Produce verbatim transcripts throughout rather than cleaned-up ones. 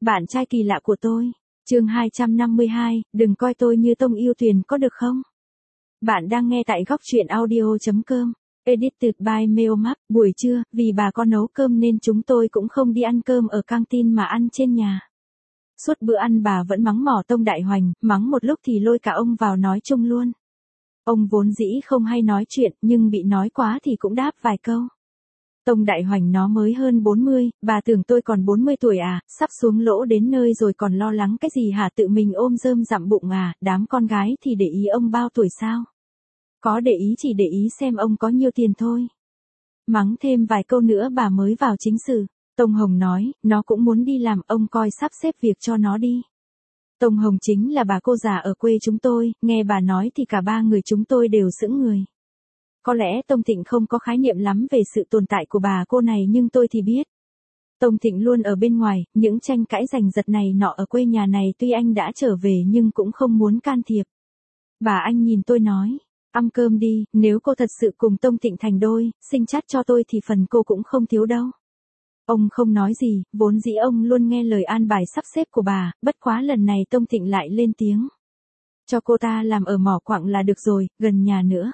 Bạn trai kỳ lạ của tôi. Chương hai trăm năm mươi hai, đừng coi tôi như tông yêu thuyền có được không? Bạn đang nghe tại góc truyện audio chấm com. Edited by Meomap. Buổi trưa, vì bà có nấu cơm nên chúng tôi cũng không đi ăn cơm ở căng tin mà ăn trên nhà. Suốt bữa ăn bà vẫn mắng mỏ Tông Đại Hoành, mắng một lúc thì lôi cả ông vào nói chung luôn. Ông vốn dĩ không hay nói chuyện, nhưng bị nói quá thì cũng đáp vài câu. Tông Đại Hoành nó mới hơn bốn mươi, bà tưởng tôi còn bốn mươi tuổi à, sắp xuống lỗ đến nơi rồi còn lo lắng cái gì hả, tự mình ôm rơm dặm bụng à, đám con gái thì để ý ông bao tuổi sao? Có để ý chỉ để ý xem ông có nhiêu tiền thôi. Mắng thêm vài câu nữa bà mới vào chính sự. Tông Hồng nói, nó cũng muốn đi làm, ông coi sắp xếp việc cho nó đi. Tông Hồng chính là bà cô già ở quê chúng tôi, nghe bà nói thì cả ba người chúng tôi đều sững người. Có lẽ Tông Thịnh không có khái niệm lắm về sự tồn tại của bà cô này nhưng tôi thì biết. Tông Thịnh luôn ở bên ngoài, những tranh cãi giành giật này nọ ở quê nhà này tuy anh đã trở về nhưng cũng không muốn can thiệp. Bà anh nhìn tôi nói, ăn cơm đi, nếu cô thật sự cùng Tông Thịnh thành đôi, sinh chắt cho tôi thì phần cô cũng không thiếu đâu. Ông không nói gì, vốn dĩ ông luôn nghe lời an bài sắp xếp của bà, bất quá lần này Tông Thịnh lại lên tiếng. Cho cô ta làm ở mỏ quặng là được rồi, gần nhà nữa.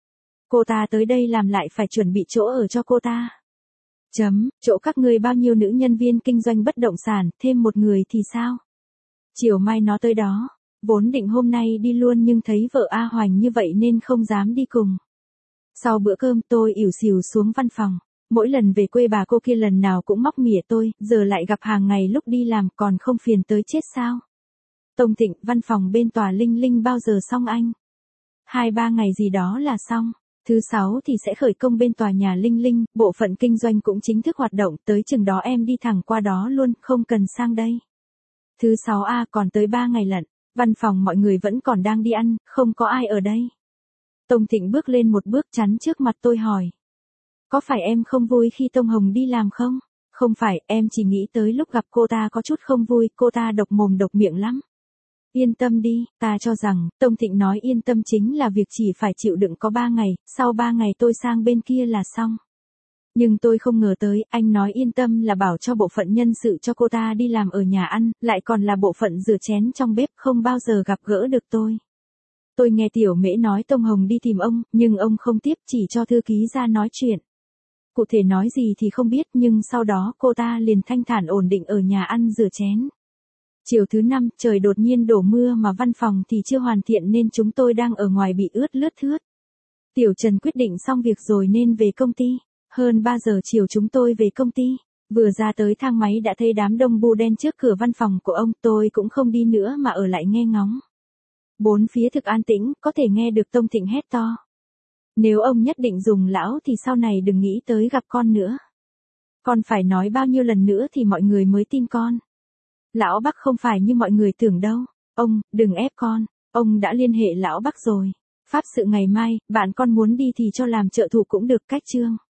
Cô ta tới đây làm lại phải chuẩn bị chỗ ở cho cô ta. Chấm, chỗ các ngươi bao nhiêu nữ nhân viên kinh doanh bất động sản, thêm một người thì sao? Chiều mai nó tới đó, vốn định hôm nay đi luôn nhưng thấy vợ A Hoành như vậy nên không dám đi cùng. Sau bữa cơm tôi ỉu xìu xuống văn phòng, mỗi lần về quê bà cô kia lần nào cũng móc mỉa tôi, giờ lại gặp hàng ngày lúc đi làm còn không phiền tới chết sao? Tông Thịnh, văn phòng bên tòa Linh Linh bao giờ xong anh? Hai ba ngày gì đó là xong. Thứ sáu thì sẽ khởi công bên tòa nhà Linh Linh, bộ phận kinh doanh cũng chính thức hoạt động, tới chừng đó em đi thẳng qua đó luôn, không cần sang đây. Thứ sáu a còn tới ba ngày lận, văn phòng mọi người vẫn còn đang đi ăn, không có ai ở đây. Tông Thịnh bước lên một bước chắn trước mặt tôi hỏi. Có phải em không vui khi Tông Hồng đi làm không? Không phải, em chỉ nghĩ tới lúc gặp cô ta có chút không vui, cô ta độc mồm độc miệng lắm. Yên tâm đi, ta cho rằng, Tông Thịnh nói yên tâm chính là việc chỉ phải chịu đựng có ba ngày, sau ba ngày tôi sang bên kia là xong. Nhưng tôi không ngờ tới, anh nói yên tâm là bảo cho bộ phận nhân sự cho cô ta đi làm ở nhà ăn, lại còn là bộ phận rửa chén trong bếp, không bao giờ gặp gỡ được tôi. Tôi nghe Tiểu Mễ nói Tông Hồng đi tìm ông, nhưng ông không tiếp, chỉ cho thư ký ra nói chuyện. Cụ thể nói gì thì không biết, nhưng sau đó cô ta liền thanh thản ổn định ở nhà ăn rửa chén. Chiều thứ năm, trời đột nhiên đổ mưa mà văn phòng thì chưa hoàn thiện nên chúng tôi đang ở ngoài bị ướt lướt thướt. Tiểu Trần quyết định xong việc rồi nên về công ty. Hơn ba giờ chiều chúng tôi về công ty. Vừa ra tới thang máy đã thấy đám đông bu đen trước cửa văn phòng của ông, tôi cũng không đi nữa mà ở lại nghe ngóng. Bốn phía thực an tĩnh, có thể nghe được Tông Thịnh hét to. Nếu ông nhất định dùng lão thì sau này đừng nghĩ tới gặp con nữa. Con phải nói bao nhiêu lần nữa thì mọi người mới tin con. Lão Bắc không phải như mọi người tưởng đâu. Ông, đừng ép con. Ông đã liên hệ Lão Bắc rồi. Pháp sự ngày mai, bạn con muốn đi thì cho làm trợ thủ cũng được, cách chương.